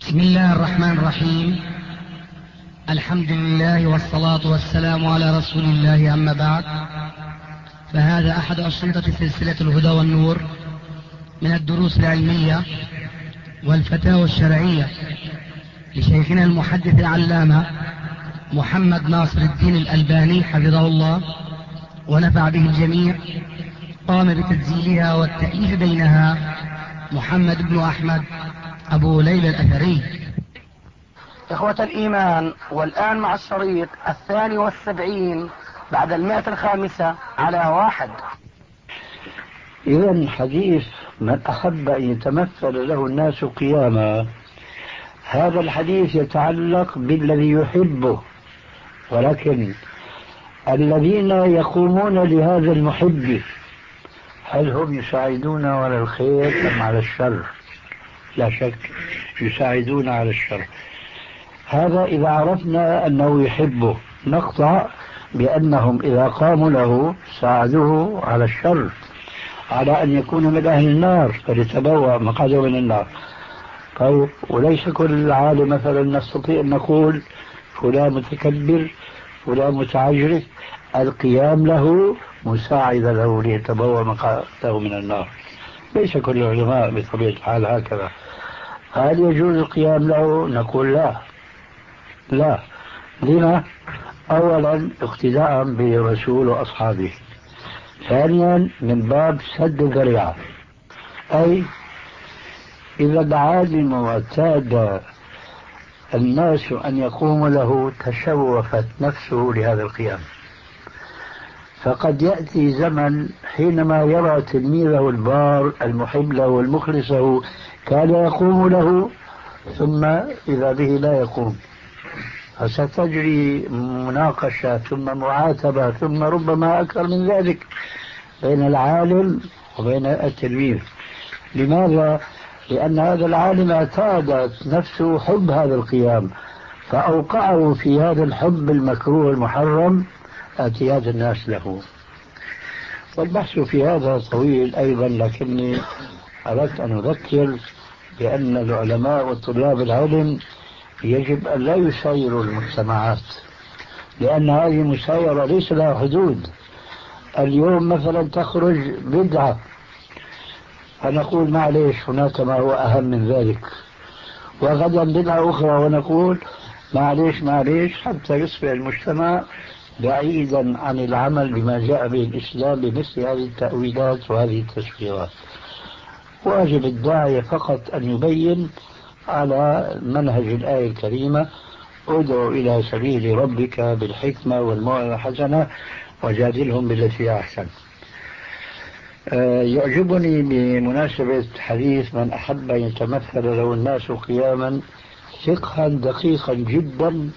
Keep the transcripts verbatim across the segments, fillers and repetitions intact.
بسم الله الرحمن الرحيم. الحمد لله والصلاة والسلام على رسول الله، أما بعد، فهذا أحد أشرطة سلسلة الهدى والنور من الدروس العلمية والفتاوى الشرعية لشيخنا المحدث العلامة محمد ناصر الدين الألباني حفظه الله ونفع به الجميع. قام بتسجيلها والتأليف بينها محمد بن أحمد أبو ليلى الأثري. إخوة الإيمان، والآن مع الشريط الثاني والسبعين بعد المائة الخامسة على واحد. إذن حديث من أحب أن يتمثل له الناس قياما، هذا الحديث يتعلق بالذي يحبه، ولكن الذين يقومون لهذا المحب هل هم يساعدون على الخير أم على الشر؟ لا شك يساعدون على الشر. هذا إذا عرفنا أنه يحبه، نقطع بأنهم إذا قاموا له ساعدوه على الشر، على أن يكون من أهل النار فليتبوأ مقعده من النار. طيب، وليس كل عالم مثلا نستطيع أن نقول فلان متكبر فلان متعجرف القيام له مساعدة له ليتبوأ مقعده من النار. ليس كل العلماء بطبيعة الحال هكذا. هل يجوز القيام له؟ نقول لا لا. لما؟ أولا اقتداء بالرسول وأصحابه، ثانيا من باب سد الذريعة، أي إذا العالم واعتاد الناس أن يقوموا له تشوفت نفسه لهذا القيام، فقد يأتي زمن حينما يرى تلميذه البار المحب له والمخلص له كان يقوم له، ثم إذا به لا يقوم، فستجري مناقشة ثم معاتبة ثم ربما أكثر من ذلك بين العالم وبين التلميذ. لماذا؟ لأن هذا العالم اعتادت نفسه حب هذا القيام فأوقعه في هذا الحب المكروه المحرم اعتياد الناس له. والبحث في هذا طويل أيضا، لكني أردت أن أذكر بأن العلماء والطلاب العلم يجب أن لا يسايروا المجتمعات، لأن هذه المسايرة ليس لها حدود. اليوم مثلا تخرج بدعة فنقول معليش هناك ما هو أهم من ذلك، وغدا بدعة أخرى ونقول معليش معليش، حتى يصبح المجتمع بعيدا عن العمل بما جاء به الإسلام بمثل هذه التأويلات وهذه التسويرات. واجب الداعية فقط أن يبين على منهج الآية الكريمة: ادعو إلى سبيل ربك بالحكمة والموعظة الحسنة وجادلهم بالتي هي أحسن. يعجبني بمناسبة حديث من أحب أن يتمثل له الناس قياما فقها دقيقا جدا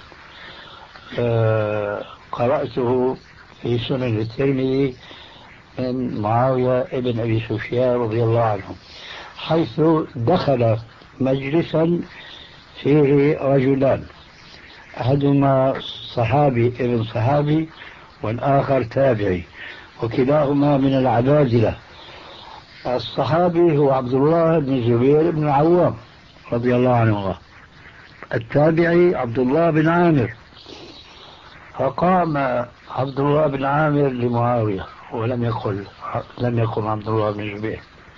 قرأته في سنن الترمذي من معاوية ابن أبي سفيان رضي الله عنه، حيث دخل مجلسا فيه رجلان، أحدهما صحابي ابن صحابي والآخر تابعي، وكلاهما من العبادلة. الصحابي هو عبد الله بن الزبير بن العوام رضي الله عنه، التابعي عبد الله بن عامر. فقام عبد الله بن عامر لمعاوية ولم يقل لم يقم عبد الله بن الزبير.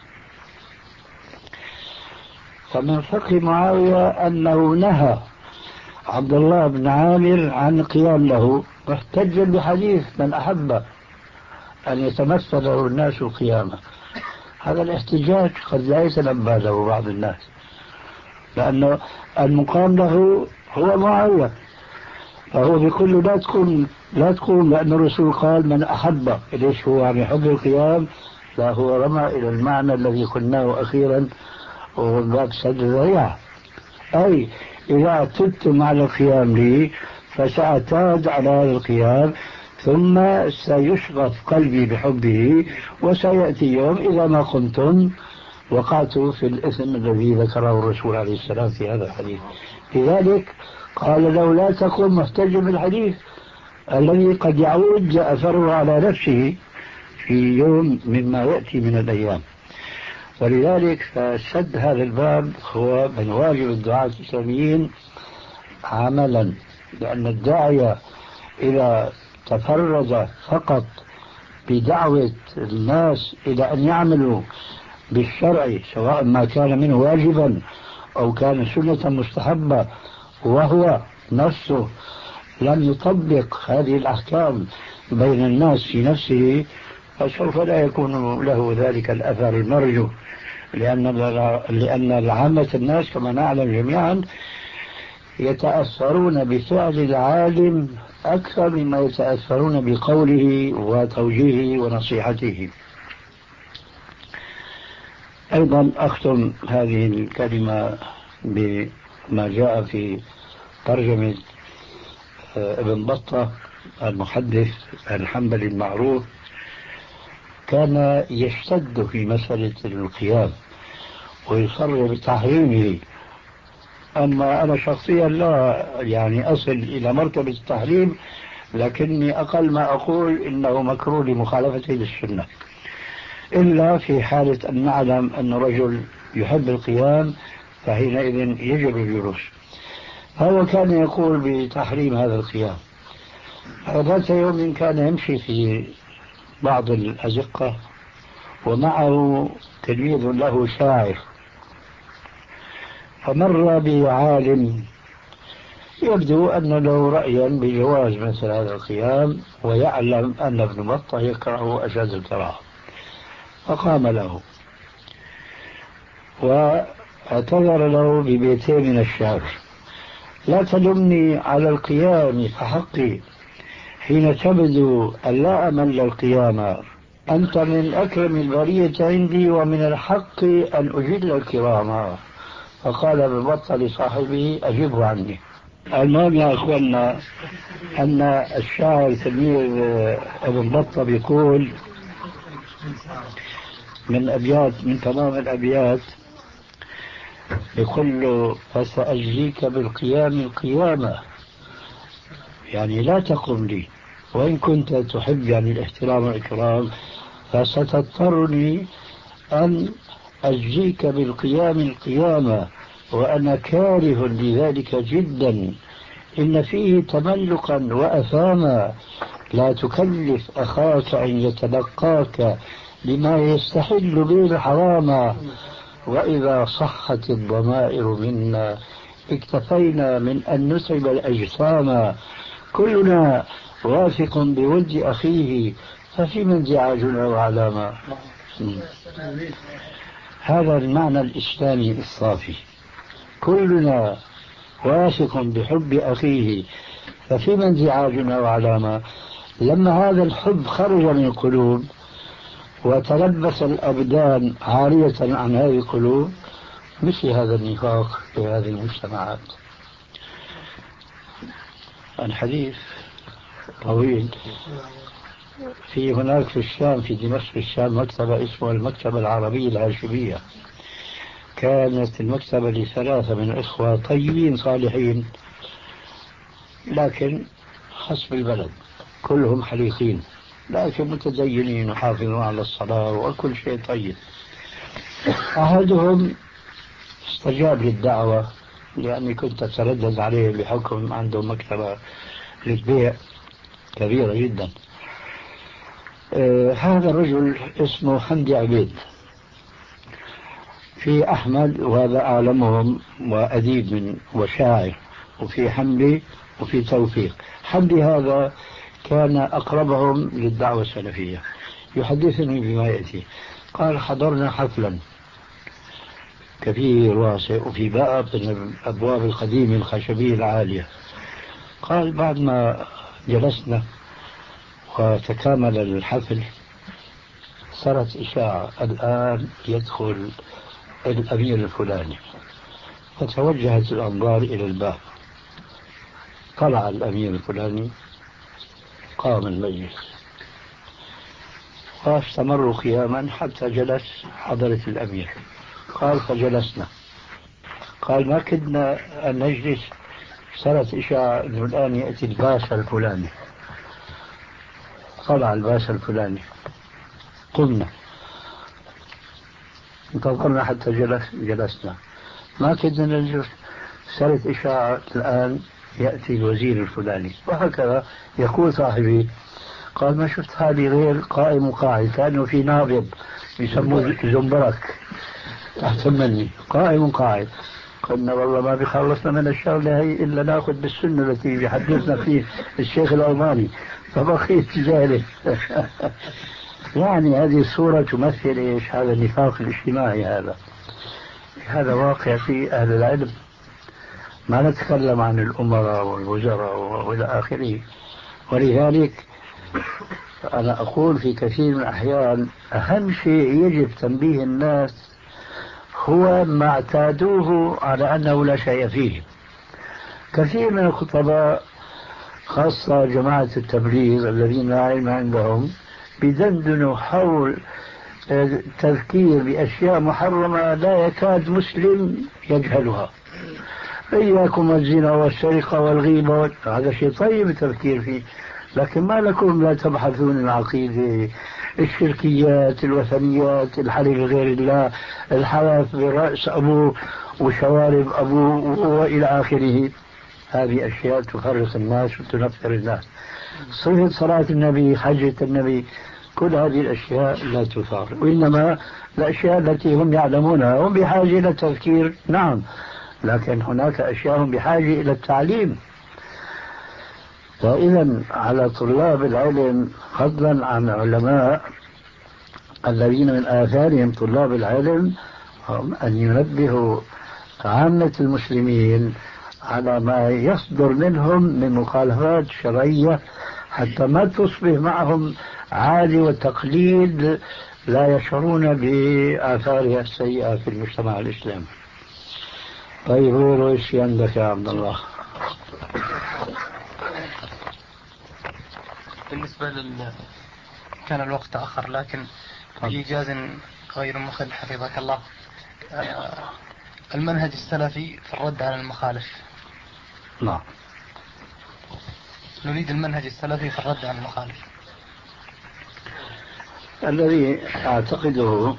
فمن فقه معاوية أنه نهى عبد الله بن عامر عن القيام له، محتجا بحديث من أحب أن يتمثل له الناس قياما. هذا الاحتجاج قد لا يتنبه له بعض الناس، لأنه المقام له هو معاوية، فهو بيقول لا تقوم لا تقوم لأن الرسول قال من أحب. ليش هو عم يحب القيام؟ لا، هو رمى إلى المعنى الذي قلناه أخيرا وهو باب سد الذريعة، أي إذا اعتدتم على القيام لي فسأعتاد على هذا القيام، ثم سيشغف قلبي بحبه، وسيأتي يوم إذا ما قمتم وقعت في الإثم الذي ذكره الرسول عليه السلام في هذا الحديث. لذلك قال له لا تقم محتجا بالحديث الذي قد يعود أثره على نفسه في يوم مما يأتي من الأيام. ولذلك فسد هذا الباب هو من واجب الدعاة الإسلاميين عملا، لأن الداعية إذا تفرد فقط بدعوة الناس إلى أن يعملوا بالشرع سواء ما كان منه واجبا أو كان سنة مستحبة وهو نفسه لم يطبق هذه الأحكام بين الناس في نفسه، فسوف لا يكون له ذلك الأثر المرجو، لأن لأن العامة الناس كما نعلم جميعا يتأثرون بفعل العالم أكثر مما يتأثرون بقوله وتوجيهه ونصيحته. أيضا أختم هذه الكلمة بما جاء في ترجمة ابن بطة المحدث الحنبلي المعروف، كان يشتد في مسألة القيام ويصر بتحريمه. أما أنا شخصيا لا يعني أصل إلى مرتبة التحريم، لكني أقل ما أقول إنه مكروه لمخالفته للسنة، إلا في حالة أن نعلم أن رجل يحب القيام فحينئذ يجب الجلوس. هو كان يقول بتحريم هذا القيام. ذات يوم كان يمشي في بعض الأزقة ومعه تلميذ له شاعر، فمر بعالم يبدو أن له رأيا بجواز مثل هذا القيام ويعلم أن ابن بطة يكره أشد الكراهة، فقام له واعتذر له ببيتين من الشعر: لا تلمني على القيام فحقي حين تبدو أن لا أمل القيام، أنت من أكرم البرية عندي ومن الحق أن أجل الكرام. فقال ابن بطة لصاحبه: أجبه عني. المهم يا أخوانا أن الشاعر تلميذ ابن بطة بيقول من أبيات من تمام الأبيات، يقول له: فسأجزيك بالقيام القيامة، يعني لا تقم لي وإن كنت تحب يعني الاحترام والإكرام، فستضطرني أن أجزيك بالقيام القيامة وأنا كاره لذلك جدا، إن فيه تملقا وأثاما، لا تكلف أخاك أن يتلقاك لما يستحل به الحرام، وإذا صحت الضمائر منا اكتفينا من أن نتعب الأجسام، كلنا واثق بود أخيه ففيما انزعاجنا وعلامة. هذا المعنى الإسلامي الصافي، كلنا واثق بحب أخيه ففيما انزعاجنا وعلامة. لما هذا الحب خرج من القلوب وتلبس الأبدان عارية عن هذه القلوب، مثل هذا النفاق في هذه المجتمعات. الحديث طويل. في هناك في الشام في دمشق في الشام مكتبة اسمها المكتبة العربية الهاشمية، كانت المكتبة لثلاثة من الإخوة طيبين صالحين لكن حسب البلد، كلهم حليقين لكن متدينين وحافظون على الصلاة وكل شيء طيب. أحدهم استجاب للدعوة لأني كنت أتردد عليه بحكم عندهم مكتبة للبيع كبيرة جدا. آه هذا الرجل اسمه حمدي عبيد، في أحمد وهذا أعلمهم وأديب من وشاعر، وفي حمدي وفي توفيق. حمدي هذا كان أقربهم للدعوة السلفية، يحدثني بما يأتي. قال: حضرنا حفلا كبير واسع وفي باب من الأبواب القديمة الخشبية العالية. قال: بعد ما جلسنا وتكامل الحفل صارت إشاعة: الآن يدخل الأمير الفلاني. فتوجهت الأنظار إلى الباب، طلع الأمير الفلاني، قام المجلس واستمروا قياما حتى جلس حضرة الأمير. قال: فجلسنا. قال: ما كدنا أن نجلس، صارت إشاعة أنه الآن يأتي الباشا الفلاني. طلع الباشا الفلاني، قمنا انتظرنا حتى جلس جلسنا، ما كدنا نجلس، صارت إشاعة الآن يأتي الوزير الفلاني، وهكذا. يقول صاحبي قال ما شفت هذه غير قائم وقاعد، كأنه في نابض يسموه زنبرك تحت مني، قائم وقاعد. قلنا والله ما بيخلصنا من الشغلة هي إلا ناخذ بالسنة التي بيحدثنا فيه الشيخ الألماني، فبقيت جالس. يعني هذه الصورة تمثل إيش؟ هذا النفاق الاجتماعي، هذا هذا واقع في أهل العلم. ما نتكلم عن الأمراء والوزراء وإلى آخره. ولذلك أنا أقول في كثير من الأحيان أهم شيء يجب تنبيه الناس هو ما اعتادوه على أنه لا شيء فيه. كثير من الخطباء خاصة جماعة التبليغ الذين لا علم عندهم بدندنوا حول التذكير بأشياء محرمة لا يكاد مسلم يجهلها. إياكم الزنا والسرقة والغيبة، هذا شيء طيب التفكير فيه، لكن ما لكم لا تبحثون العقيدة، الشركيات، الوثنيات، الحلف بغير الله، الحلف برأس أبوه وشوارب أبوه وإلى آخره. هذه أشياء تفرق الناس وتنفر الناس. صفة صلاة النبي، حجة النبي، كل هذه الأشياء لا تثار، وإنما الأشياء التي هم يعلمونها. هم بحاجة إلى التذكير نعم، لكن هناك أشياء هم بحاجة إلى التعليم. فإذا على طلاب العلم فضلا عن علماء الذين من آثارهم طلاب العلم هم أن ينبهوا عامة المسلمين على ما يصدر منهم من مخالفات شرعية، حتى ما تصبح معهم عادي وتقليد لا يشعرون بآثارها السيئة في المجتمع الإسلامي. طيب هو ايش عندك يا عبد الله؟ بالنسبة لل كان الوقت تأخر، لكن بإيجاز غير مخل حفظك الله. المنهج السلفي في الرد على المخالف. نعم. نريد المنهج السلفي في الرد على المخالف. الذي أعتقده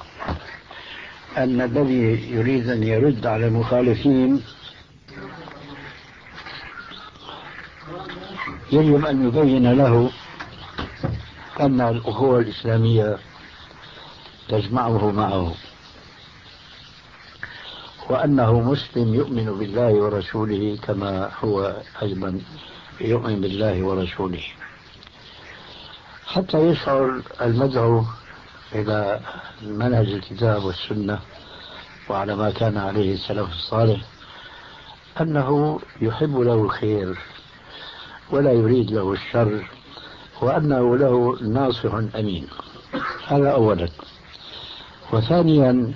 أن الذي يريد أن يرد على المخالفين يجب أن يبين له أن الأخوة الإسلامية تجمعه معه، وأنه مسلم يؤمن بالله ورسوله كما هو أيضا يؤمن بالله ورسوله، حتى يشعر المدعو إلى منهج الكتاب والسنة وعلى ما كان عليه السلف الصالح أنه يحب له الخير ولا يريد له الشر، وأنه له ناصح أمين. هذا أولا. وثانيا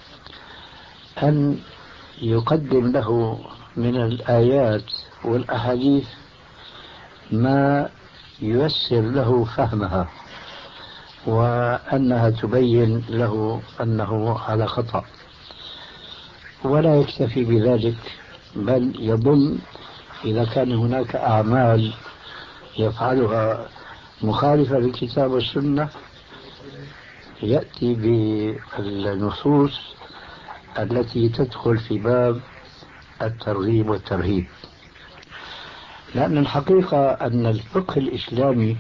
أن يقدم له من الآيات والأحاديث ما ييسر له فهمها، وأنها تبين له أنه على خطأ، ولا يكتفي بذلك، بل يظن إذا كان هناك أعمال يفعلها مخالفة للكتاب والسنة يأتي بالنصوص التي تدخل في باب الترغيب والترهيب. لأن الحقيقة أن الفقه الإسلامي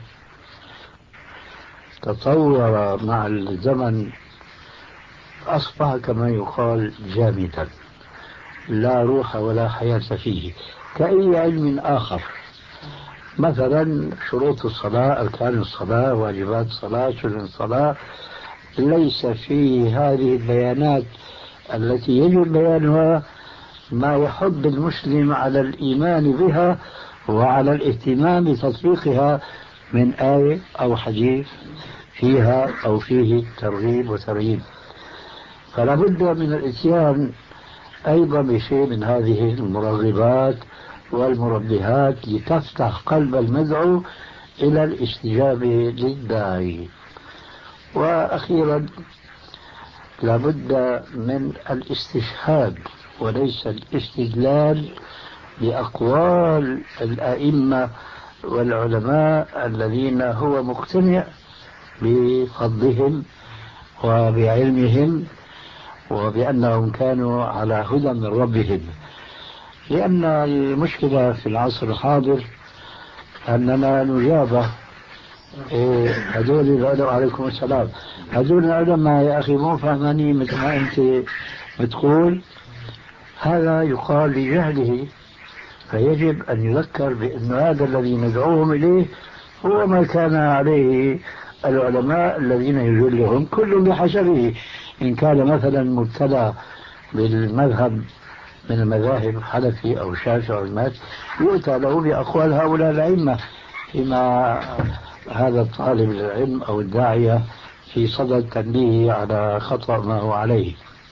تطور مع الزمن، أصبح كما يقال جامدا لا روح ولا حياة فيه، كأي علم آخر. مثلا شروط الصلاة، أركان الصلاة، واجبات الصلاة، سنن الصلاة، ليس في هذه البيانات التي يجب بيانها ما يحض المسلم على الإيمان بها وعلى الاهتمام بتطبيقها من آية أو حديث فيها أو فيه ترغيب وترهيب. فلا بد من الاتيان أيضا بشيء من هذه المرغبات والمربهات لتفتح قلب المدعو إلى الاستجابة للداعي. وأخيرا لا بد من الاستشهاد وليس الاستدلال بأقوال الأئمة والعلماء الذين هو مقتنع بفضلهم وبعلمهم وبأنهم كانوا على هدى من ربهم. لأن المشكلة في العصر الحاضر أننا نجابة إيه هذول العلماء، عليكم السلام، هذول العلماء يا أخي مو فهمانين مثل ما أنت بتقول. هذا يقال لجهله، فيجب أن يذكر بأن هذا الذي ندعوهم إليه هو ما كان عليه العلماء الذين يجلهم كل بحسبه. إن كان مثلا مبتلى بالمذهب من المذاهب حنفي أو شافعي أو مات، يؤتى له بأقوال هؤلاء الأئمة، فيما هذا الطالب العلم أو الداعية في صدد تنبيه على خطأ ما هو عليه.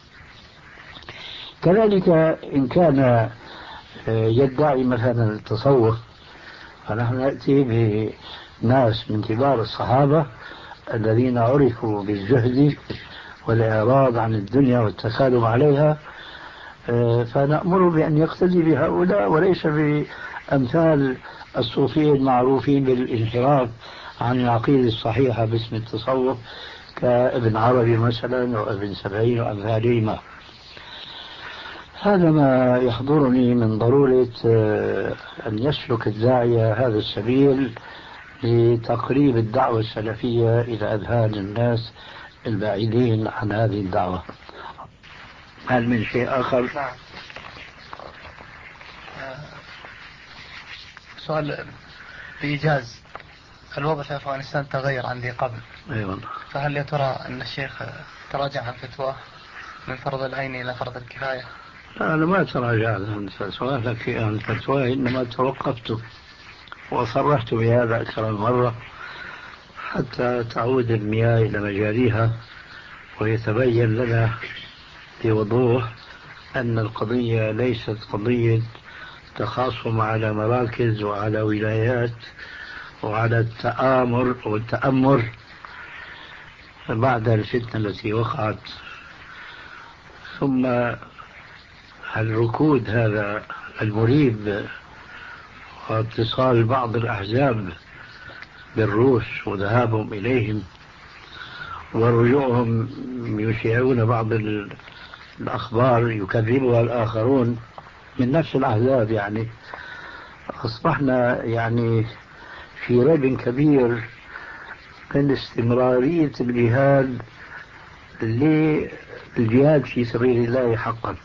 كذلك إن كان يدعي مثلا التصوف، فنحن نأتي بناس من كبار الصحابة الذين عرفوا بالزهد والإعراض عن الدنيا والتسالم عليها، فنأمر بأن يقتدي بهؤلاء وليس بأمثال الصوفيين المعروفين بالانحراف عن العقيدة الصحيحة باسم التصوف كابن عربي مثلا وابن سبعين وأمثالهما. هذا ما يحضرني من ضرورة أن يسلك الداعية هذا السبيل لتقريب الدعوة السلفية إلى أذهان الناس البعيدين عن هذه الدعوة. هل من شيء آخر؟ نعم. سؤال بإيجاز، الوضع في أفغانستان تغير عن ذي قبل. أيوة. فهل يا ترى أن الشيخ تراجع عن فتواه من فرض العين إلى فرض الكفاية؟ أنا ما تراجعت عن فتواه، عن فتواه إنما توقفت وصرحت بهذا أكثر من مرة حتى تعود المياه إلى مجاريها ويتبين لنا بوضوح أن القضية ليست قضية تخاصم على مراكز وعلى ولايات وعلى التآمر والتأمر بعد الفتنة التي وقعت، ثم الركود هذا المريب واتصال بعض الأحزاب بالروس وذهابهم إليهم ورجوعهم يشيعون بعض الأخبار يكذبها الآخرون من نفس الأحزاب. يعني أصبحنا يعني في ريب كبير من استمرارية الجهاد للجهاد في سبيل الله حقا.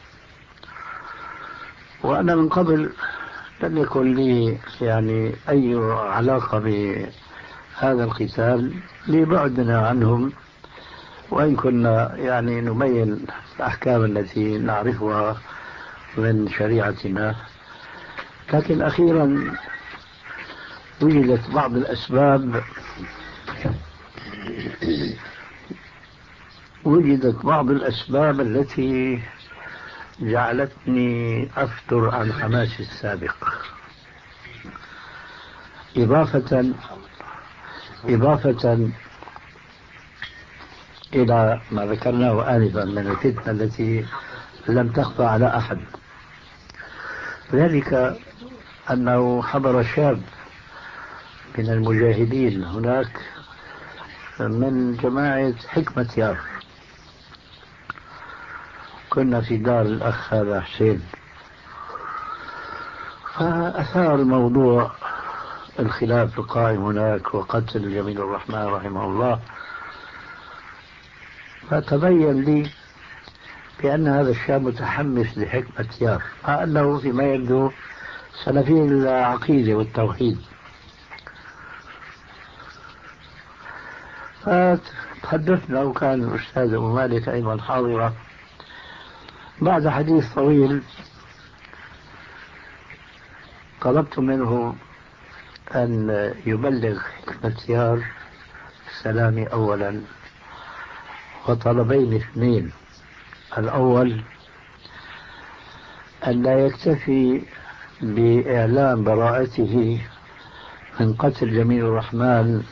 وأنا من قبل لم يكن لي يعني أي علاقة بهذا القتال لبعدنا عنهم، وإن كنا يعني نبين الأحكام التي نعرفها من شريعتنا، لكن أخيرا وجدت بعض الأسباب وجدت بعض الأسباب التي جعلتني أفتر عن حماسي السابق، إضافة إضافة إلى ما ذكرناه آنفا من الفتنة التي لم تخفى على أحد. ذلك أنه حضر شاب من المجاهدين هناك من جماعة حكمة يار، كنا في دار الأخ هذا حسين، فأثار الموضوع الخلاف القائم هناك وقتل جميل الرحمن رحمه الله. فتبين لي بأن هذا الشاب متحمس لحكمة يار، مع أنه فيما يبدو سلفي العقيدة والتوحيد. فتحدثنا وكان الأستاذ أبو مالك أيضا حاضرة. بعد حديث طويل طلبت منه أن يبلغ حكمة يار سلامي أولا، وطلبين اثنين: الأول أن لا يكتفي بإعلام براءته من قتل جميل الرحمن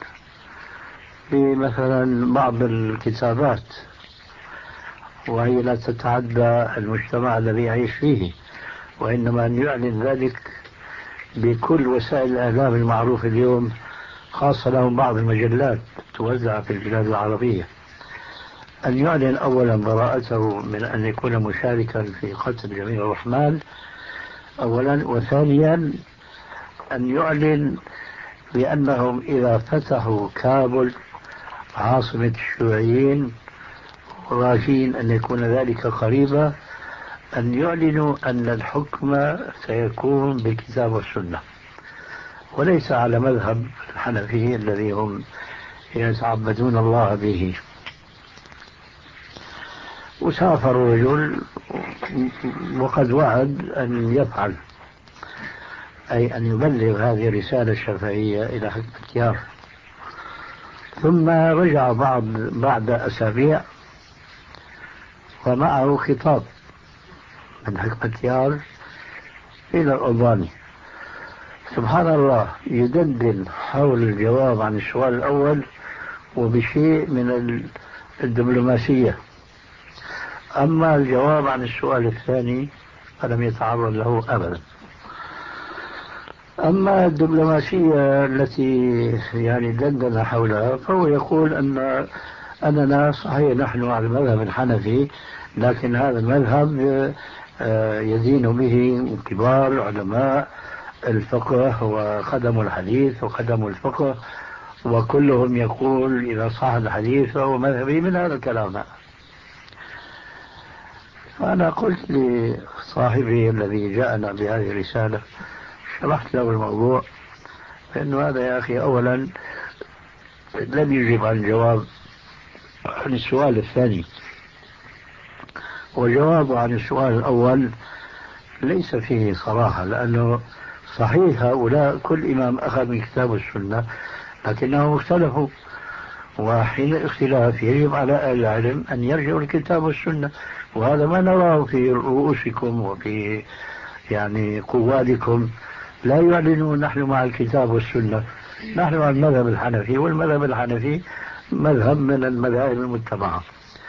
بمثلا بعض الكتابات وهي لا تتعدى المجتمع الذي يعيش فيه، وإنما أن يعلن ذلك بكل وسائل الإعلام المعروفة اليوم، خاصة لهم بعض المجلات توزع في البلاد العربية. أن يعلن أولا براءته من أن يكون مشاركا في قتل جميل الرحمن أولا، وثانيا أن يعلن بأنهم إذا فتحوا كابل عاصمة الشيوعيين راجين أن يكون ذلك قريبا، أن يعلنوا أن الحكم سيكون بالكتاب والسنة وليس على مذهب الحنفي الذي هم يتعبدون الله به. وسافر الرجل وقد وعد أن يفعل، أي أن يبلغ هذه الرسالة الشفهية إلى حكمتيار. ثم رجع بعض بعد أسابيع ومعه خطاب من حكمتيار إلى الألباني. سبحان الله، يدندن حول الجواب عن السؤال الأول وبشيء من الدبلوماسية، أما الجواب عن السؤال الثاني فلم يتعرض له أبدا. أما الدبلوماسية التي يعني دندن حولها فهو يقول أن أننا صحيح نحن على المذهب الحنفي، لكن هذا المذهب يدين به كبار علماء الفقه وخدموا الحديث وخدموا الفقه، وكلهم يقول إذا صح الحديث فهو مذهبي من هذا الكلام. فأنا قلت لصاحبي الذي جاءنا بهذه الرسالة، شرحت له الموضوع فإنه هذا يا أخي أولا لم يجب عن الجواب عن السؤال الثاني، وجوابه عن السؤال الأول ليس فيه صراحة، لأنه صحيح هؤلاء كل إمام أخذ من كتاب السنة لكنهم اختلفوا، وحين الاختلاف يجب على أهل العلم أن يرجعوا الكتاب والسنة، وهذا ما نراه في رؤوسكم وفي يعني قوادكم، لا يعلنون نحن مع الكتاب والسنة، نحن مع المذهب الحنفي، والمذهب الحنفي مذهب من المذاهب المتبعة.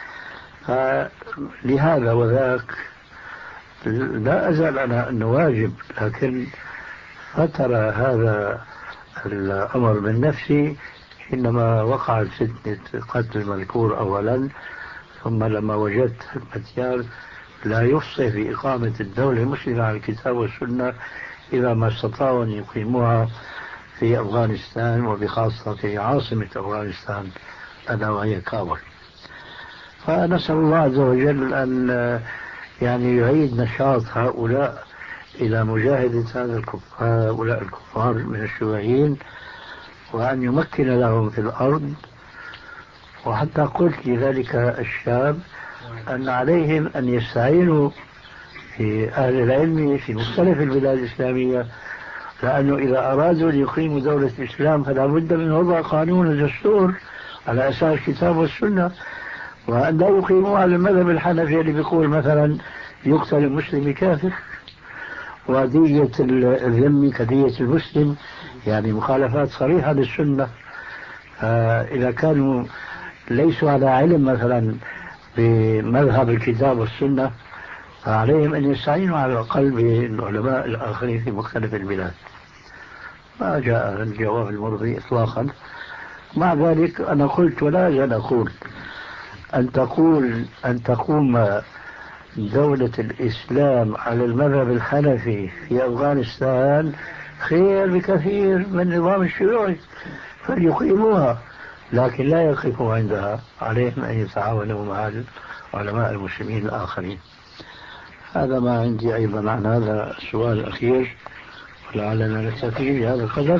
لهذا وذاك لا أزال أنا أنه واجب، لكن فترى هذا الأمر من نفسي حينما وقعت فتنة قتل المذكور أولا، ثم لما وجدت حكمتيار لا يفصح بإقامة الدولة المسلمة على الكتاب والسنة إذا ما استطاعوا أن يقيموها في أفغانستان، وبخاصة في عاصمة أفغانستان ألا وهي كابل. فنسأل الله عز وجل أن يعني يعيد نشاط هؤلاء إلى مجاهدة هذا الكفار هؤلاء الكفار من الشيوعيين، وأن يمكن لهم في الأرض. وحتى قلت لذلك الشاب أن عليهم أن يستعينوا في أهل العلم في مختلف البلاد الإسلامية، لأنه إذا أرادوا أن يقيموا دولة الإسلام فلا بد من وضع قانون ودستور على أساس الكتاب والسنة، وأن لا يقيموا على المذهب الحنفي اللي بيقول مثلا يقتل المسلم كافر، ودية الذم كدية المسلم، يعني مخالفات صريحة للسنة. إذا كانوا ليسوا على علم مثلا بمذهب الكتاب والسنة فعليهم أن يستعينوا على الأقل بالعلماء الآخرين في مختلف البلاد. ما جاء الجواب المرضي إطلاقا. مع ذلك أنا قلت ولا أزال أقول أن تقول أن تقوم دولة الإسلام على المذهب الحنفي في أفغانستان خير بكثير من النظام الشيوعي، فليقيموها، لكن لا يقفوا عندها، عليهم أن يتعاونوا مع علماء المسلمين الآخرين. هذا ما عندي أيضا عن هذا السؤال الأخير، ولعلنا نكتفي بهذا القدر.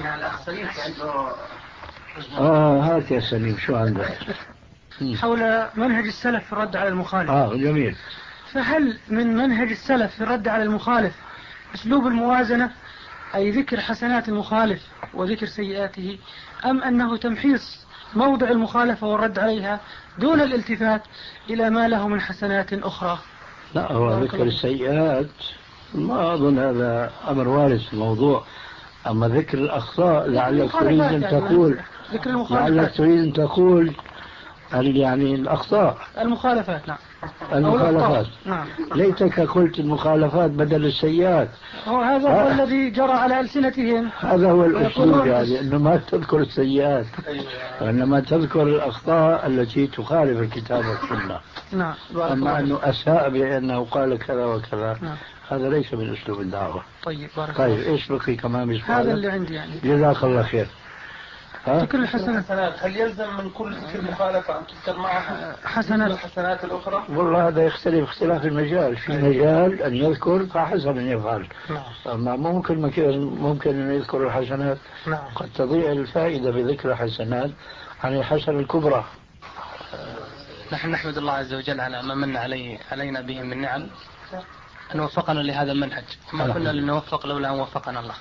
آه هات يا سليم، شو عندك؟ حول منهج السلف في الرد على المخالف. آه جميل. فهل من منهج السلف في الرد على المخالف أسلوب الموازنة، أي ذكر حسنات المخالف وذكر سيئاته، أم أنه تمحيص موضع المخالفة والرد عليها دون الالتفات إلى ما له من حسنات أخرى؟ لا، هو ذكر السيئات ما أظن هذا أمر وارد في الموضوع، أما ذكر الأخطاء لعلك تريد أن تقول ذكر لعلك تريد أن تقول يعني الأخطاء المخالفات. نعم. المخالفات. نعم. ليتك قلت المخالفات بدل السيئات. هو هذا هو الذي جرى على ألسنتهم. هذا هو الأسلوب، يعني أنه ما تذكر السيئات وإنما تذكر الأخطاء التي تخالف الكتاب والسنة. نعم. أما أنه أساء بأنه قال كذا وكذا، نعم. هذا ليس من أسلوب الدعوة. طيب بارك طيب الله. إيش بقي كمان بسؤال؟ هذا اللي عندي يعني. جزاك الله خير. ذكر الحسنات، هل يلزم من كل ذكر مخالفة أن تذكر معها حسنات الحسنات الأخرى؟ والله هذا يختلف اختلاف المجال، في مجال أن يذكر فحسن أن يفعل. نعم. أما ممكن ممكن أن يذكر الحسنات. نعم. قد تضيع الفائدة بذكر الحسنات عن الحسنة الكبرى. نحن نحمد الله عز وجل على ما من علي علينا به من نعم أن وفقنا لهذا المنهج، ما كنا لنوفق لولا أن وفقنا الله.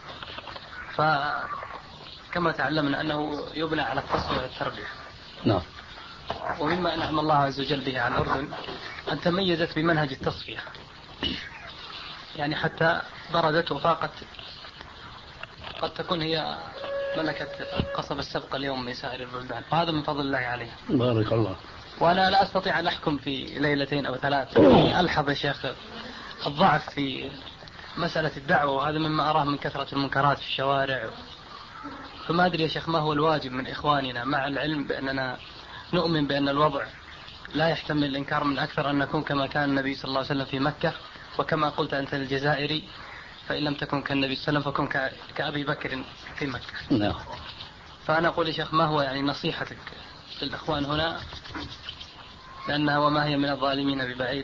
فكما تعلمنا أنه يبنى على التصوير والتربية. نعم. ومما أنعم الله عز وجل به على الأردن أن تميزت بمنهج التصفية، يعني حتى بردت وفاقت، قد تكون هي ملكت قصب السبق اليوم من سائر البلدان، وهذا من فضل الله عليه. بارك الله. وأنا لا أستطيع أن أحكم في ليلتين أو ثلاث. ألحظ يا شيخ الضعف في مسألة الدعوة، وهذا مما أراه من كثرة المنكرات في الشوارع. فما أدري يا شيخ ما هو الواجب من إخواننا، مع العلم بأننا نؤمن بأن الوضع لا يحتمل الإنكار من أكثر أن نكون كما كان النبي صلى الله عليه وسلم في مكة، وكما قلت أنت الجزائري فإن لم تكن كالنبي صلى الله عليه وسلم فكن كأبي بكر في مكة. نعم. فأنا أقول يا شيخ ما هو يعني نصيحتك للأخوان هنا، لأنها وما هي من الظالمين ببعيد.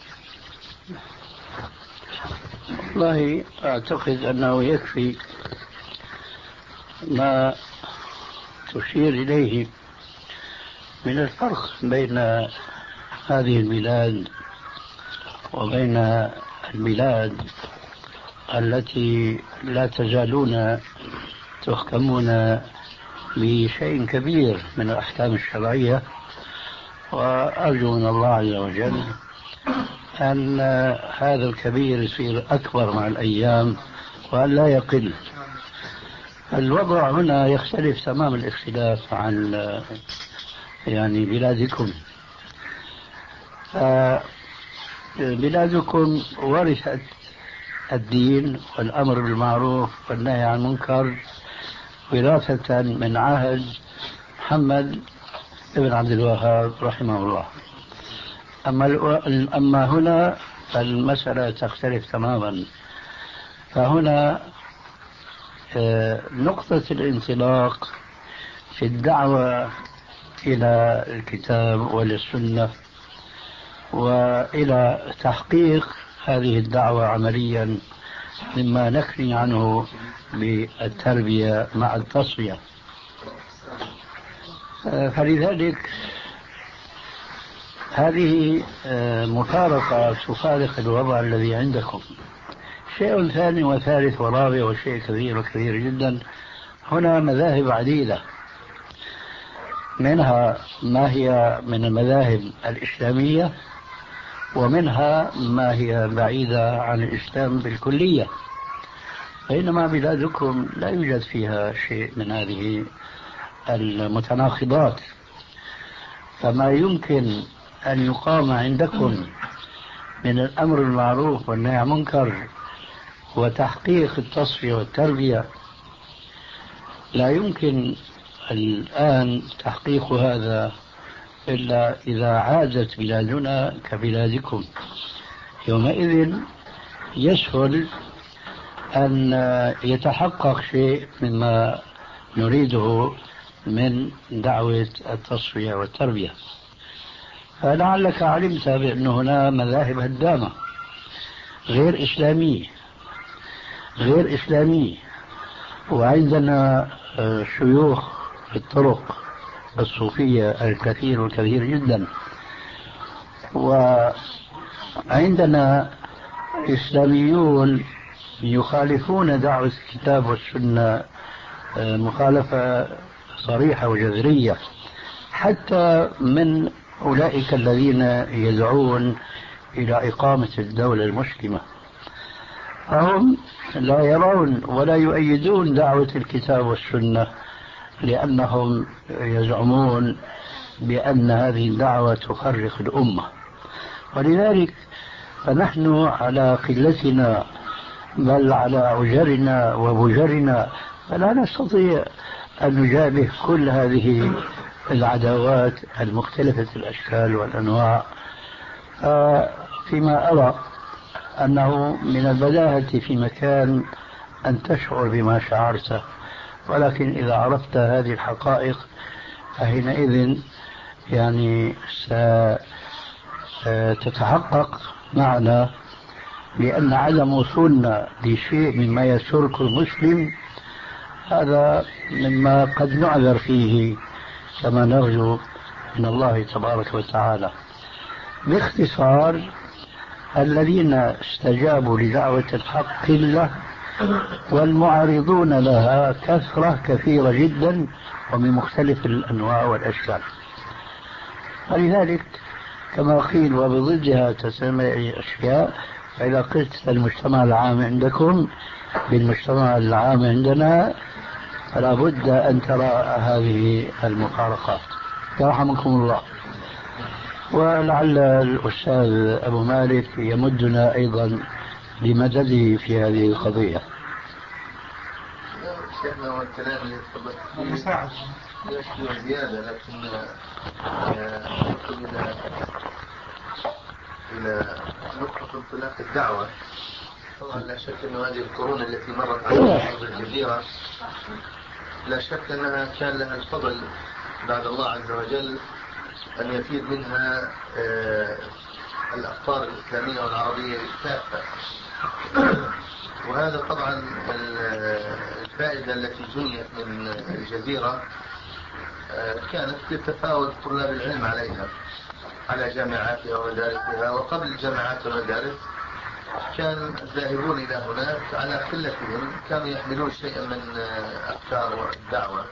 والله أعتقد أنه يكفي ما تشير إليه من الفرق بين هذه البلاد وبين البلاد التي لا تزالون تحكمون بشيء كبير من الأحكام الشرعية. وأرجو من الله عز وجل أن هذا الكبير يصير أكبر مع الأيام وأن لا يقل. الوضع هنا يختلف تمام الاختلاف عن يعني بلادكم. بلادكم ورثت الدين والأمر بالمعروف والنهي عن المنكر وراثة من عهد محمد ابن عبد الوهاب رحمه الله. أما, أما هنا المسألة تختلف تماما. فهنا نقطة الانطلاق في الدعوة إلى الكتاب والسنة وإلى تحقيق هذه الدعوة عمليا مما نكني عنه بالتربية مع التصفية. فلذلك هذه مفارقة تفارق الوضع الذي عندكم. شيء ثاني وثالث ورابع وشيء كبير وكبير جدا، هنا مذاهب عديدة، منها ما هي من المذاهب الإسلامية ومنها ما هي بعيدة عن الإسلام بالكلية، بينما بلادكم لا يوجد فيها شيء من هذه المتناقضات. فما يمكن أن يقام عندكم من الأمر بالمعروف والنهي عن المنكر وتحقيق التصفية والتربية لا يمكن الآن تحقيق هذا إلا إذا عادت بلادنا كبلادكم. يومئذ يسهل أن يتحقق شيء مما نريده من دعوة التصفية والتربية. فلعلك علمت بأن هنا مذاهب هدامة غير إسلامية غير إسلامية وعندنا شيوخ في الطرق الصوفية الكثير والكثير جدا، وعندنا إسلاميون يخالفون دعوة الكتاب والسنة مخالفة صريحة وجذرية، حتى من أولئك الذين يدعون إلى إقامة الدولة المسلمة. فهم لا يرون ولا يؤيدون دعوة الكتاب والسنة لأنهم يزعمون بأن هذه الدعوة تفرق الأمة. ولذلك فنحن على قلتنا بل على عجرنا وبجرنا فلا نستطيع أن نجابه كل هذه العداوات المختلفة الأشكال والأنواع. فيما أرى أنه من البداهة في مكان أن تشعر بما شعرت، ولكن إذا عرفت هذه الحقائق فحينئذ يعني ستتحقق معنا، لأن عدم وصولنا لشيء مما يسر كل مسلم هذا مما قد نعذر فيه كما نرجو من الله تبارك وتعالى. باختصار، الذين استجابوا لدعوة الحق قلة، والمعارضون لها كثرة كثيرة جدا ومن مختلف الأنواع والأشكال. ولذلك كما قيل وبضدها تسمع أشياء، فإذا قلت المجتمع العام عندكم بالمجتمع العام عندنا فلا بد أن ترى هذه المفارقات. يرحمكم الله. ولعل الأستاذ أبو مالك يمدنا أيضا بمدده في هذه القضية. شيخنا والكلام اللي تفضلت يشكي زيادة، لكن نصل إلى إلى نقطة انطلاق الدعوة. طبعا لا شك أن هذه القرون التي مرت على أرض الجزيرة لا شك أنها كان لها الفضل بعد الله عز وجل أن يفيد منها الأقطار الإسلامية والعربية كافة. وهذا طبعا الفائدة التي جنيت من الجزيرة كانت لتفاوت طلاب العلم عليها على جامعاتها ومدارسها. وقبل الجامعات والمدارس كان الذاهبون إلى هناك على قلتهم كانوا يحملون شيئا من أفكار الدعوة.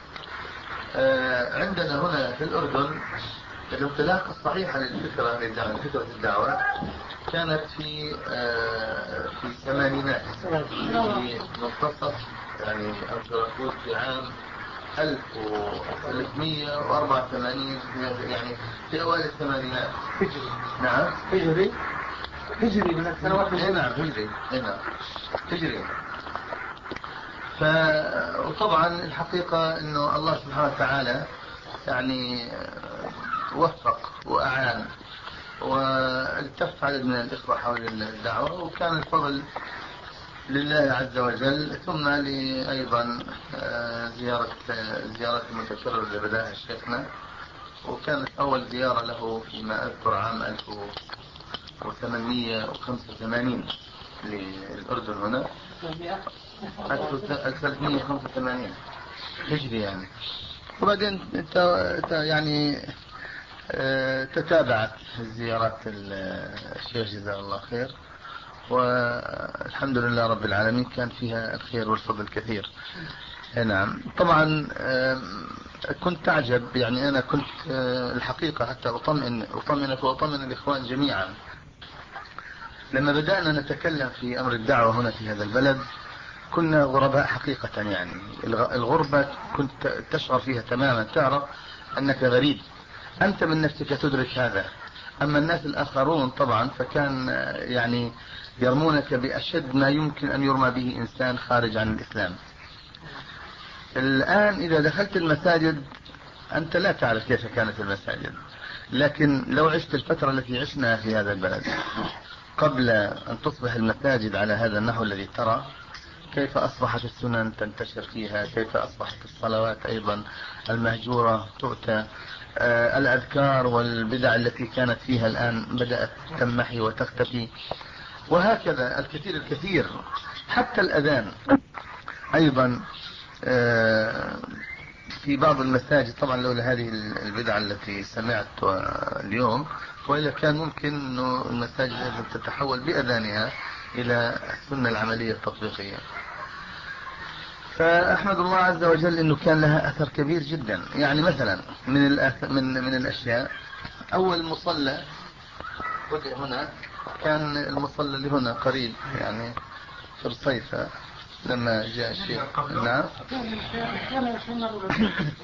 عندنا هنا في الأردن الانطلاقة الصحيحة للفكرة لفكرة الدعوة كانت في في الثمانينات، في منتصف يعني أو في عام ألف وثلاثمئة وأربعة وثمانين، يعني في أوائل الثمانينات. هجري. نعم هجري هجري من السنوات. نعم هجري. نعم هجري. ف وطبعا الحقيقة انه الله سبحانه وتعالى يعني وفق واعان والتف عدد من الاخوة حول الدعوة، وكان الفضل لله عز وجل. ثم لي ايضا زيارة زيارة المتكررة اللي بداها شيخنا، وكانت اول زيارة له فيما اذكر عام ألف وثمانمئة وخمسة وثمانين للأردن هنا، ألف وثلاثمئة وخمسة وثمانين هجري يعني. وبعدين يعني تتابعت زيارات الشيخ جزاه الله خير، والحمد لله رب العالمين كان فيها الخير والفضل كثير. نعم طبعا كنت تعجب، يعني أنا كنت الحقيقة حتى أطمئن أطمئنك وأطمئن الإخوان جميعا لما بدأنا نتكلم في أمر الدعوة هنا في هذا البلد. كنا غرباء حقيقة، يعني الغربة كنت تشعر فيها تماما، تعرف أنك غريب، أنت من نفسك تدرك هذا. أما الناس الآخرون طبعا فكان يعني يرمونك بأشد ما يمكن أن يرمى به إنسان خارج عن الإسلام. الآن إذا دخلت المساجد أنت لا تعرف كيف كانت المساجد، لكن لو عشت الفترة التي عشنا في هذا البلد قبل أن تصبح المساجد على هذا النحو الذي ترى، كيف أصبحت السنن تنتشر فيها، كيف أصبحت الصلوات أيضا المهجورة تؤتى، آه الأذكار والبدع التي كانت فيها الآن بدأت تنمحي وتختفي، وهكذا الكثير الكثير. حتى الأذان أيضا آه في بعض المساجد، طبعا لولا هذه البدعة التي سمعت اليوم، وإلا كان ممكن أنه المساجد تتحول بأذانها إلى السنة العملية التطبيقية. فأحمد الله عز وجل أنه كان لها أثر كبير جدا. يعني مثلا من من من الأشياء، أول مصلى بدأ هنا كان المصلى اللي هنا قريب، يعني في الصيفة لما جاء الشيخ. نعم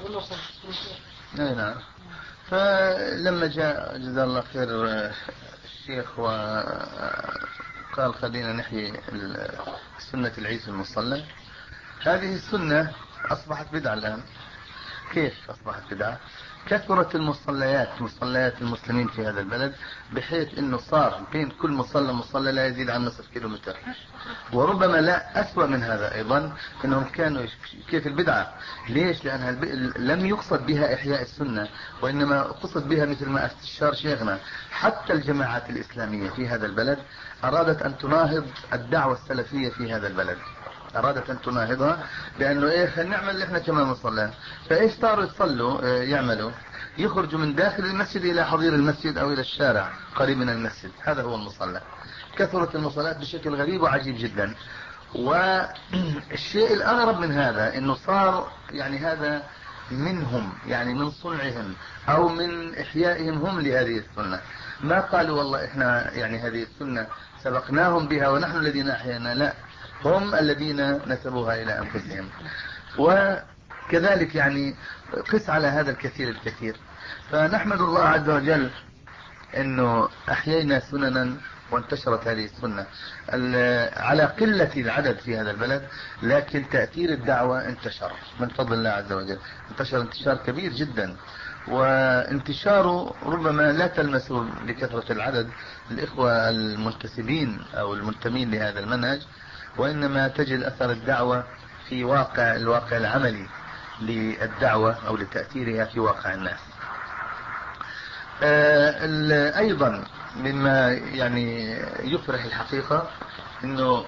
نعم. فلما جاء جزاه الله خير الشيخ وقال خلينا نحيي سنة العيد في المصلى. هذه السنة أصبحت بدعة الآن. كيف أصبحت بدعة؟ كثرت المصليات مصليات المسلمين في هذا البلد بحيث انه صار بين كل مصلى مصلى لا يزيد عن نصف كيلومتر. وربما لا أسوأ من هذا ايضا انهم كانوا كيف البدعة. ليش؟ لانها الب... لم يقصد بها احياء السنة، وانما قصد بها مثل ما استشار شيخنا حتى الجماعات الاسلامية في هذا البلد ارادت ان تناهض الدعوة السلفية في هذا البلد. ارادت ان تناهضها بانه ايه خلينا نعمل اللي احنا كمان نصلي. فايش صاروا يصلوا اه يعملوا يخرجوا من داخل المسجد الى حضير المسجد او الى الشارع قريب من المسجد. هذا هو المصلى. كثرت المصلات بشكل غريب وعجيب جدا. والشيء الاغرب من هذا انه صار يعني هذا منهم، يعني من صنعهم او من احيائهم هم لهذه السنة. ما قالوا والله احنا يعني هذه السنة سبقناهم بها ونحن الذين احيانا، لا، هم الذين نسبوها الى انفسهم. وكذلك يعني قس على هذا الكثير الكثير. فنحمد الله عز وجل انه احيينا سننا وانتشرت هذه السنة على قلة العدد في هذا البلد، لكن تأثير الدعوة انتشر من فضل الله عز وجل. انتشر انتشار كبير جدا، وانتشاره ربما لا تلمسه لكثرة العدد الإخوة المنتسبين أو المنتمين لهذا المنهج، وإنما تجد أثر الدعوة في واقع الواقع العملي للدعوة أو لتأثيرها في واقع الناس. آه أيضا مما يعني يفرح الحقيقة إنه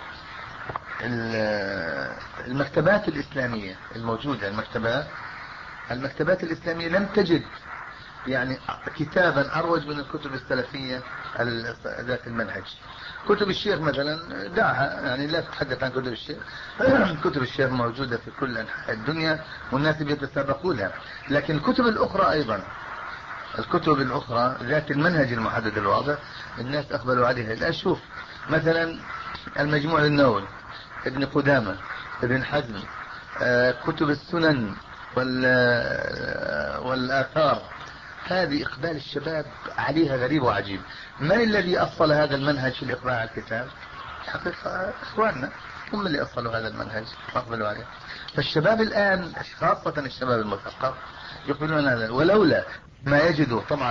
المكتبات الإسلامية الموجودة، المكتبات المكتبات الإسلامية لم تجد يعني كتابا أروج من الكتب السلفية ذات المنهج. كتب الشيخ مثلا دعها، يعني لا تتحدث عن كتب الشيخ. كتب الشيخ موجودة في كل أنحاء الدنيا والناس بيتسابقونها، لكن الكتب الأخرى أيضا، الكتب الأخرى ذات المنهج المحدد الواضح الناس أقبلوا عليها. الآن شوف مثلا المجموع للنووي، ابن قدامة، ابن حزم، كتب السنن والآثار، هذه إقبال الشباب عليها غريب وعجيب. من الذي أصل هذا المنهج في الإقبال على الكتاب؟ حقيقة إخواننا هم اللي أصلوا هذا المنهج وأقبلوا عليه. فالشباب الآن خاصة الشباب المثقف يقبلون هذا، ولولا ما يجدوا طبعا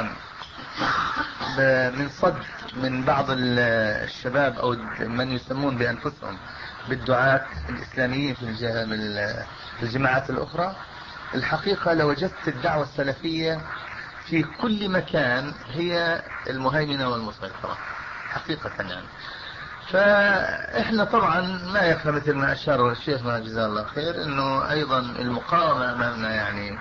من صد من بعض الشباب أو من يسمون بأنفسهم بالدعاة الإسلاميين في الجماعات الأخرى، الحقيقة لوجدت الدعوة السلفية في كل مكان هي المهيمنة والمسيطرة حقيقة يعني. فإحنا طبعا ما يخفى مثل ما أشار الشيخ ما جزاه الله خير إنه أيضا المقاومة أمامنا يعني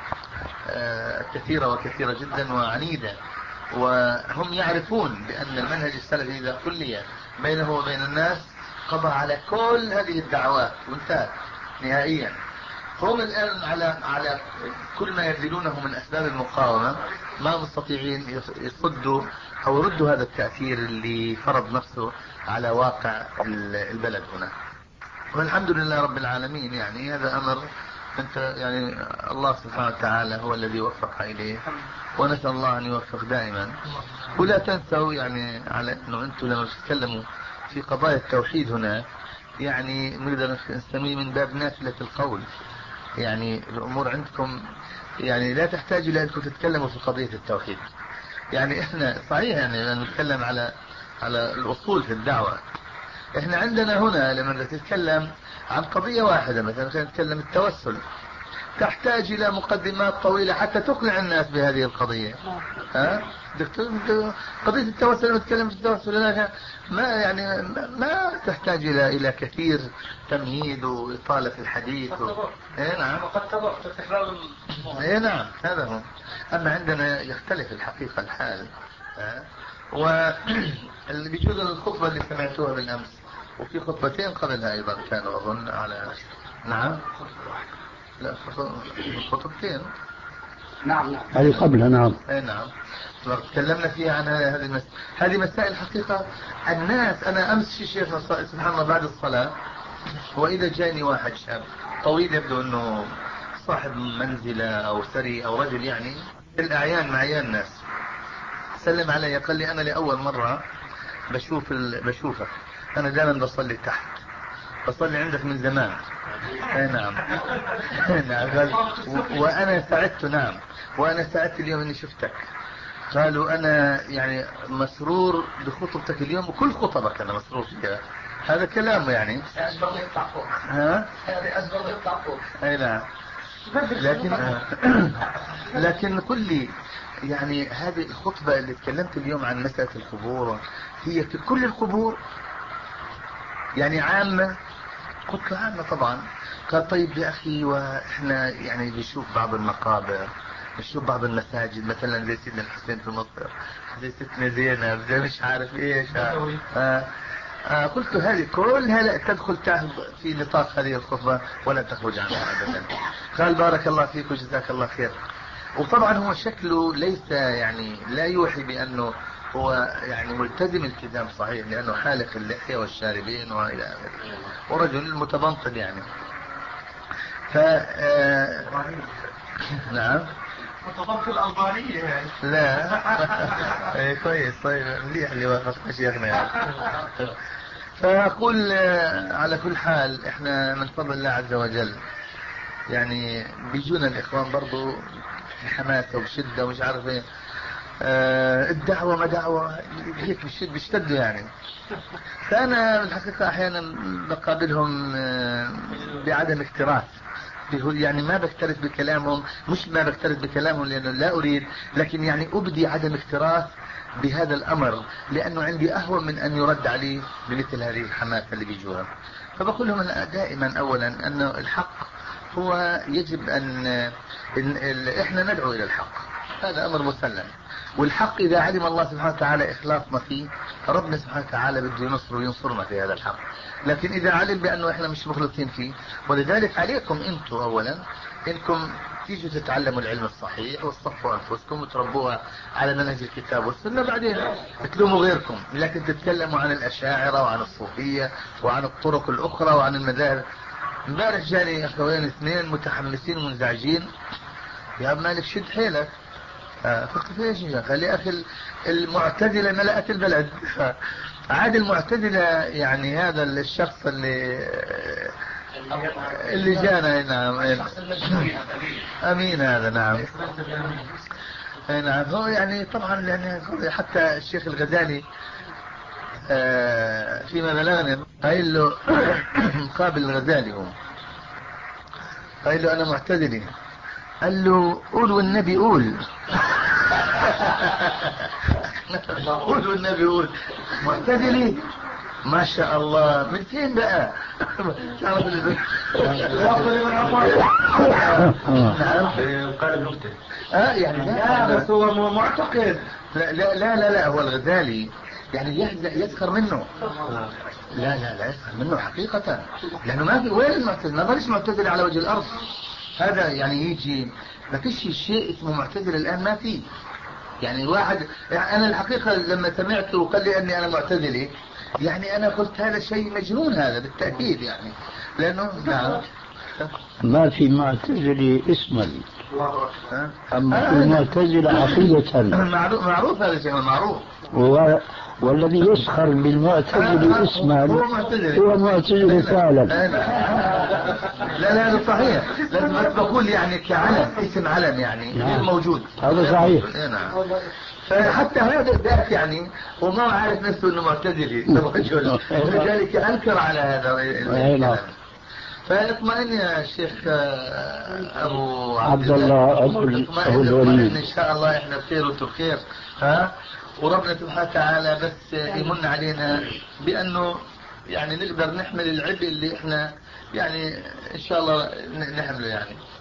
كثيرة وكثيرة جدا وعنيدة، وهم يعرفون بأن المنهج السلفي إذا كلية بينه وبين الناس قضى على كل هذه الدعوات وانتهت نهائيا. هم الآن على على كل ما يبذلونه من أسباب المقاومة ما مستطيعين يصدوا أو يردوا هذا التأثير اللي فرض نفسه على واقع البلد هنا. والحمد لله رب العالمين، يعني هذا أمر أنت يعني الله سبحانه وتعالى هو الذي وفق إليه، ونسأل الله أن يوفق دائما. ولا تنسوا يعني على أنه أنتم لما تتكلموا في قضايا التوحيد هنا يعني نقدر نسميه من باب نافلة القول. يعني الأمور عندكم يعني لا تحتاج إلى أنكم تتكلموا في قضية التوحيد. يعني إحنا صحيح يعني نتكلم على على الأصول في الدعوة. إحنا عندنا هنا لما نتكلم عن قضية واحدة مثلا نتكلم التوسل، تحتاج إلى مقدمات طويلة حتى تقنع الناس بهذه القضية. ها دكتور قضية التوسل لما نتكلم في التوسل ما يعني ما تحتاج إلى إلى كثير تمهيد وإطالة في الحديث و... إيه نعم وقد تضغط استحباب. إيه نعم هذا هو. أما عندنا يختلف الحقيقة الحال. ها واللي بيجوز الخطبة اللي سمعتوها بالأمس وفي خطبتين قبلها أيضا كانوا أظن على نعم لا خطبتين نعم نعم هذه قبلها نعم. اي نعم تكلمنا فيها عن هذه المس... هذه مسائل حقيقة الناس. انا امس في شيخ سبحان الله بعد الصلاة واذا جاني واحد شاب طويل يبدو انه صاحب منزلة او ثري او رجل يعني الاعيان مع عيان الناس، سلم علي قال لي انا لاول مرة بشوف ال... بشوفك انا دائما بصلي تحت، بصلي عندك من زمان. اي نعم. نعم. قال و... وانا سعدت. نعم وانا سعدت اليوم اني شفتك. قالوا انا يعني مسرور بخطبتك اليوم وكل خطبك انا مسرور فيها. هذا كلامه يعني. ها؟ اي نعم. لكن لكن قل لي يعني هذه الخطبة اللي تكلمت اليوم عن مسألة القبور هي في كل القبور يعني عامة؟ قلت له عامة طبعا. قال طيب يا أخي وإحنا يعني بنشوف بعض المقابر، بنشوف بعض المساجد مثلا زي سيدنا الحسين في مصر، زي ستنا زينب، زي مش عارف ايش. آه آه قلت هذه كلها لا تدخل تحت في نطاق هذه الخطبة ولا تخرج عنها أبدا. قال بارك الله فيك وجزاك الله خير. وطبعا هو شكله ليس يعني لا يوحي بأنه هو يعني ملتزم التزام صحيح، لأنه حالق اللحية والشاربين وإلى آخره، ورجل متبنطل يعني. ف آه نعم متبنطل ألبانية يعني. لا ايه كويس. طيب مليح اللي وافق شيخنا يعني. فأقول على كل حال احنا من فضل الله عز وجل يعني بيجونا الإخوان برضو بحماسة وبشدة ومش عارف ايه. آه الدعوة ما دعوة هيك بشد بيشتدوا يعني. فأنا الحقيقة أحيانا بقابلهم آه بعدم اكتراث، يعني ما بكترث بكلامهم، مش ما بكترث بكلامهم لأنه لا أريد، لكن يعني أبدي عدم اكتراث بهذا الأمر، لأنه عندي أهون من أن يرد علي بمثل هذه الحماسة اللي بيجوها. فبقول لهم دائما أولا أن الحق هو يجب أن, إن إحنا ندعو إلى الحق، هذا أمر مسلم. والحق إذا علم الله سبحانه وتعالى إخلاصنا فيه، ربنا سبحانه وتعالى بده ينصر وينصرنا في هذا الحق. لكن إذا علم بأنه إحنا مش مخلصين فيه، ولذلك عليكم أنتم أولا إنكم تيجوا تتعلموا العلم الصحيح وتصفوا أنفسكم وتربوها على منهج الكتاب والسنة، بعدين تلوموا غيركم. لكن تتكلموا عن الأشاعرة وعن الصوفية وعن الطرق الأخرى وعن المذاهب. امبارح جاني أخوين اثنين متحمسين ومنزعجين، يا ابن مالك شد حيلك. آه قلت فيش يا اخي؟ قال لي اخي المعتزلة ملأت البلد. عاد المعتزلة يعني هذا الشخص اللي اللي جانا. نعم امين هذا. نعم نعم. هو يعني طبعا يعني حتى الشيخ الغزالي آه فيما بلغني قايل له مقابل الغزالي هو قايل له انا معتزلي، قال له قول والنبي قول. قول والنبي قول. معتزلي ما شاء الله. من فين بقى؟ تعرف اللي قال نكتة. اه يعني لا بس هو معتقد. لا لا لا لا, لا هو الغزالي يعني يسخر منه. لا لا لا يسخر منه حقيقة، لأنه ما في وين المعتزل، ما فيش معتزل على وجه الأرض. هذا يعني يجي ما فيش شيء اسمه معتزل الآن، ما في. يعني واحد يعني أنا الحقيقة لما سمعته وقال لي أني أنا معتزلي، يعني أنا قلت هذا شيء مجنون هذا بالتأكيد يعني، لأنه نعم ما في معتزلي اسما، أما في آه معتزل عقيدة. معروف معروف هذا شيء معروف. و... والذي يسخر بالمعتزل اسما هو معتزل، هو معتزل فعلا. لا لا هذا صحيح، لازم بس بقول يعني كعلم، اسم علم يعني غير موجود. هذا صحيح. نعم. فحتى هذا ذات يعني وما عارف نفسه انه معتزلي رجل، ولذلك انكر على هذا الكلام. فاطمئن يا شيخ ابو عبد الله ابو الوليد، ان شاء الله احنا بخير وانتم بخير. ها وربنا سبحانه وتعالى بس يمن علينا بانه يعني نقدر نحمل العبء اللي احنا يعني ان شاء الله نحمله يعني.